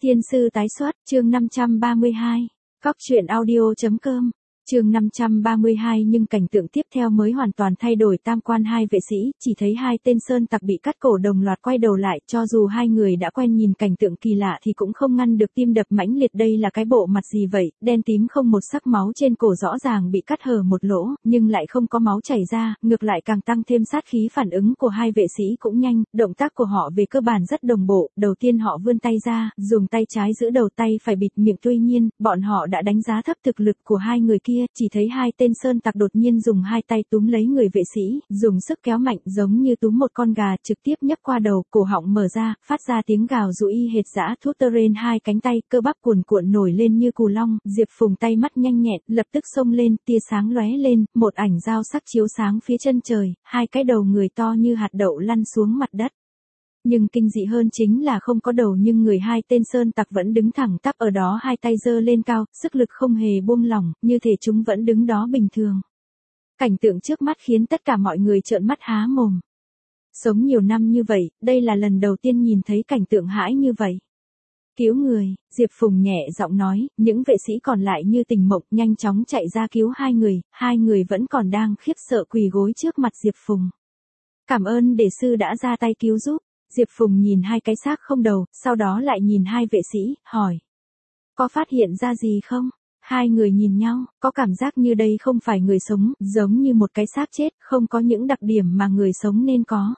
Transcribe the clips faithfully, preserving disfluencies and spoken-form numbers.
Thiên sư tái xuất, chương năm trăm ba mươi hai. Cóc truyện audio chấm com. Chương năm trăm ba mươi hai nhưng cảnh tượng tiếp theo mới hoàn toàn thay đổi. Tam quan hai vệ sĩ, chỉ thấy hai tên sơn tặc bị cắt cổ đồng loạt quay đầu lại, cho dù hai người đã quen nhìn cảnh tượng kỳ lạ thì cũng không ngăn được tim đập mãnh liệt. Đây là cái bộ mặt gì vậy, đen tím không một sắc, máu trên cổ rõ ràng bị cắt hở một lỗ, nhưng lại không có máu chảy ra, ngược lại càng tăng thêm sát khí. Phản ứng của hai vệ sĩ cũng nhanh, động tác của họ về cơ bản rất đồng bộ. Đầu tiên họ vươn tay ra, dùng tay trái giữ đầu, tay phải bịt miệng. Tuy nhiên, bọn họ đã đánh giá thấp thực lực của hai người kia. Chỉ thấy hai tên sơn tặc đột nhiên dùng hai tay túm lấy người vệ sĩ, dùng sức kéo mạnh giống như túm một con gà, trực tiếp nhấc qua đầu, cổ họng mở ra, phát ra tiếng gào dữ y hệt dã thú tơ rên. Hai cánh tay cơ bắp cuồn cuộn nổi lên như cù long. Diệp Phùng tay mắt nhanh nhẹn, lập tức xông lên, tia sáng lóe lên, một ảnh dao sắc chiếu sáng phía chân trời, hai cái đầu người to như hạt đậu lăn xuống mặt đất. Nhưng kinh dị hơn chính là không có đầu, nhưng người hai tên sơn tặc vẫn đứng thẳng tắp ở đó, hai tay giơ lên cao, sức lực không hề buông lỏng, như thể chúng vẫn đứng đó bình thường. Cảnh tượng trước mắt khiến tất cả mọi người trợn mắt há mồm. Sống nhiều năm như vậy, đây là lần đầu tiên nhìn thấy cảnh tượng hãi như vậy. Cứu người, Diệp Phùng nhẹ giọng nói, những vệ sĩ còn lại như tỉnh mộng, nhanh chóng chạy ra cứu hai người, hai người vẫn còn đang khiếp sợ quỳ gối trước mặt Diệp Phùng. Cảm ơn đệ sư đã ra tay cứu giúp. Diệp Phùng nhìn hai cái xác không đầu, sau đó lại nhìn hai vệ sĩ, hỏi. Có phát hiện ra gì không? Hai người nhìn nhau, có cảm giác như đây không phải người sống, giống như một cái xác chết, không có những đặc điểm mà người sống nên có.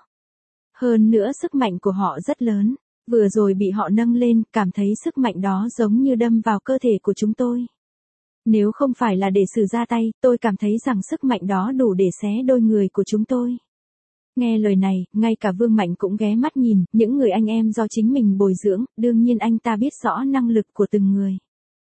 Hơn nữa sức mạnh của họ rất lớn, vừa rồi bị họ nâng lên, cảm thấy sức mạnh đó giống như đâm vào cơ thể của chúng tôi. Nếu không phải là đệ sử ra tay, tôi cảm thấy rằng sức mạnh đó đủ để xé đôi người của chúng tôi. Nghe lời này, ngay cả Vương Mạnh cũng ghé mắt nhìn, những người anh em do chính mình bồi dưỡng, đương nhiên anh ta biết rõ năng lực của từng người.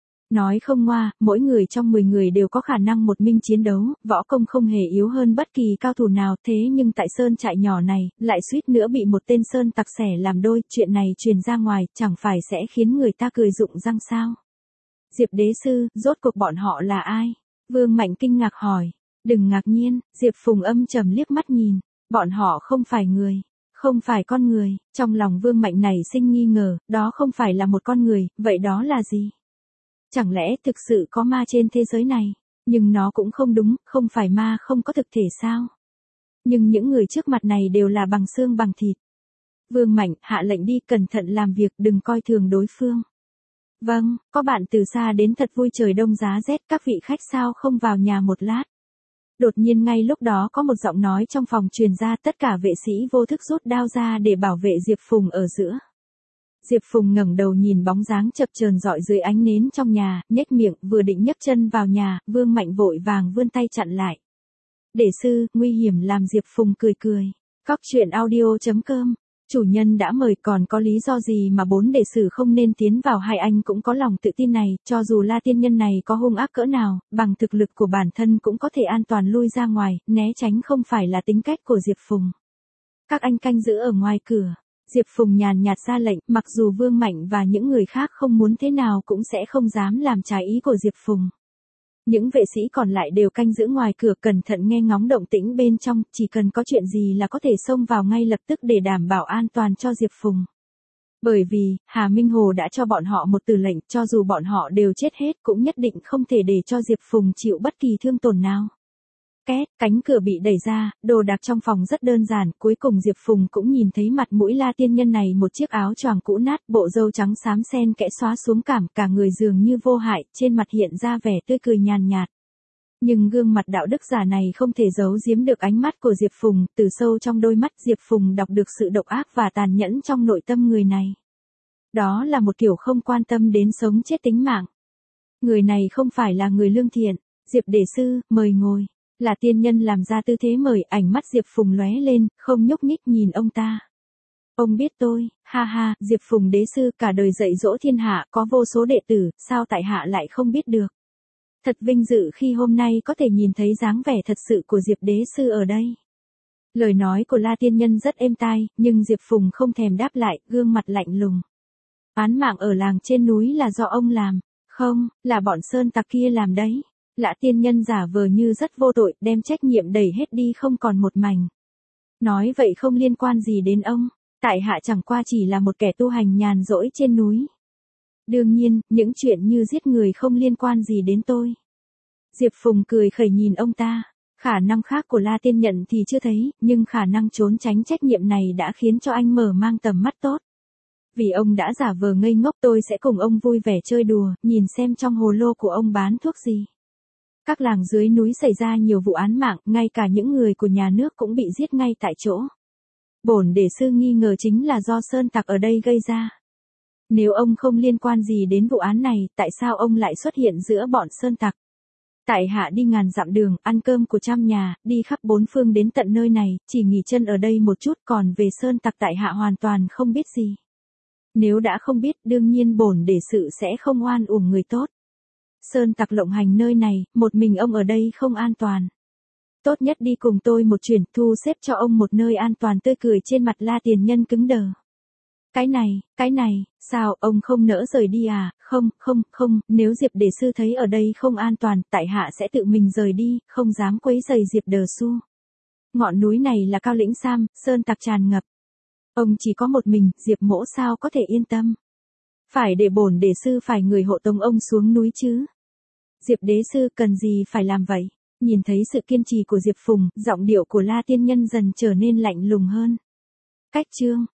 Nói không ngoa, mỗi người trong mười người đều có khả năng một mình chiến đấu, võ công không hề yếu hơn bất kỳ cao thủ nào, thế nhưng tại sơn trại nhỏ này, lại suýt nữa bị một tên sơn tặc xẻ làm đôi, chuyện này truyền ra ngoài, chẳng phải sẽ khiến người ta cười rụng răng sao? Diệp đế sư, rốt cuộc bọn họ là ai? Vương Mạnh kinh ngạc hỏi. Đừng ngạc nhiên, Diệp Phùng âm trầm liếc mắt nhìn. Bọn họ không phải người, không phải con người. Trong lòng Vương Mạnh này sinh nghi ngờ, đó không phải là một con người, vậy đó là gì? Chẳng lẽ thực sự có ma trên thế giới này? Nhưng nó cũng không đúng, không phải ma không có thực thể sao? Nhưng những người trước mặt này đều là bằng xương bằng thịt. Vương Mạnh hạ lệnh đi, cẩn thận làm việc, đừng coi thường đối phương. Vâng, có bạn từ xa đến thật vui, trời đông giá rét, các vị khách sao không vào nhà một lát? Đột nhiên ngay lúc đó có một giọng nói trong phòng truyền ra, tất cả vệ sĩ vô thức rút đao ra để bảo vệ Diệp Phùng ở giữa. Diệp Phùng ngẩng đầu nhìn bóng dáng chập chờn rọi dưới ánh nến trong nhà, nhếch miệng, vừa định nhấc chân vào nhà, Vương Mạnh vội vàng vươn tay chặn lại. Đệ sư, nguy hiểm làm Diệp Phùng cười cười. Cóc truyện audio chấm com. Chủ nhân đã mời, còn có lý do gì mà bốn đệ sử không nên tiến vào? Hai anh cũng có lòng tự tin này, cho dù La tiên nhân này có hung ác cỡ nào, bằng thực lực của bản thân cũng có thể an toàn lui ra ngoài, né tránh, không phải là tính cách của Diệp Phùng. Các anh canh giữ ở ngoài cửa. Diệp Phùng nhàn nhạt ra lệnh, mặc dù Vương Mạnh và những người khác không muốn thế nào cũng sẽ không dám làm trái ý của Diệp Phùng. Những vệ sĩ còn lại đều canh giữ ngoài cửa, cẩn thận nghe ngóng động tĩnh bên trong, chỉ cần có chuyện gì là có thể xông vào ngay lập tức để đảm bảo an toàn cho Diệp Phùng. Bởi vì, Hà Minh Hồ đã cho bọn họ một từ lệnh, cho dù bọn họ đều chết hết cũng nhất định không thể để cho Diệp Phùng chịu bất kỳ thương tổn nào. Két, cánh cửa bị đẩy ra, đồ đạc trong phòng rất đơn giản, cuối cùng Diệp Phùng cũng nhìn thấy mặt mũi La tiên nhân này, một chiếc áo choàng cũ nát, bộ râu trắng xám xen kẽ xóa xuống cảm, cả người dường như vô hại, trên mặt hiện ra vẻ tươi cười nhàn nhạt. Nhưng gương mặt đạo đức giả này không thể giấu giếm được ánh mắt của Diệp Phùng, từ sâu trong đôi mắt Diệp Phùng đọc được sự độc ác và tàn nhẫn trong nội tâm người này. Đó là một kiểu không quan tâm đến sống chết tính mạng. Người này không phải là người lương thiện. Diệp đệ sư, mời ngồi. Là tiên nhân làm ra tư thế mời, ánh mắt Diệp Phùng lóe lên, không nhúc nhích nhìn ông ta. Ông biết tôi, ha ha, Diệp Phùng đế sư cả đời dạy dỗ thiên hạ, có vô số đệ tử, sao tại hạ lại không biết được. Thật vinh dự khi hôm nay có thể nhìn thấy dáng vẻ thật sự của Diệp đế sư ở đây. Lời nói của La tiên nhân rất êm tai, nhưng Diệp Phùng không thèm đáp lại, gương mặt lạnh lùng. Án mạng ở làng trên núi là do ông làm, không, là bọn sơn tặc kia làm đấy. Lã tiên nhân giả vờ như rất vô tội, đem trách nhiệm đẩy hết đi không còn một mảnh. Nói vậy không liên quan gì đến ông, tại hạ chẳng qua chỉ là một kẻ tu hành nhàn rỗi trên núi. Đương nhiên, những chuyện như giết người không liên quan gì đến tôi. Diệp Phùng cười khẩy nhìn ông ta. Khả năng khác của La Tiên Nhận thì chưa thấy, nhưng khả năng trốn tránh trách nhiệm này đã khiến cho anh mở mang tầm mắt tốt. Vì ông đã giả vờ ngây ngốc, tôi sẽ cùng ông vui vẻ chơi đùa, nhìn xem trong hồ lô của ông bán thuốc gì. Các làng dưới núi xảy ra nhiều vụ án mạng, ngay cả những người của nhà nước cũng bị giết ngay tại chỗ. Bổn đề sư nghi ngờ chính là do sơn tặc ở đây gây ra. Nếu ông không liên quan gì đến vụ án này, tại sao ông lại xuất hiện giữa bọn sơn tặc? Tại hạ đi ngàn dặm đường, ăn cơm của trăm nhà, đi khắp bốn phương đến tận nơi này, chỉ nghỉ chân ở đây một chút, còn về sơn tặc tại hạ hoàn toàn không biết gì. Nếu đã không biết, đương nhiên bổn đề sự sẽ không oan uổng người tốt. Sơn tặc lộng hành nơi này, một mình ông ở đây không an toàn. Tốt nhất đi cùng tôi một chuyến, thu xếp cho ông một nơi an toàn. Tươi cười trên mặt La Tiền Nhân cứng đờ. Cái này, cái này, sao, ông không nỡ rời đi à? Không, không, không, nếu Diệp Đề Sư thấy ở đây không an toàn, tại hạ sẽ tự mình rời đi, không dám quấy rầy Diệp Đờ Su. Ngọn núi này là Cao Lĩnh Sam, sơn tặc tràn ngập. Ông chỉ có một mình, Diệp Mỗ sao có thể yên tâm. Phải để bổn Đề Sư phải người hộ tống ông xuống núi chứ. Diệp Đế Sư cần gì phải làm vậy? Nhìn thấy sự kiên trì của Diệp Phùng, giọng điệu của La Tiên Nhân dần trở nên lạnh lùng hơn. Cách chương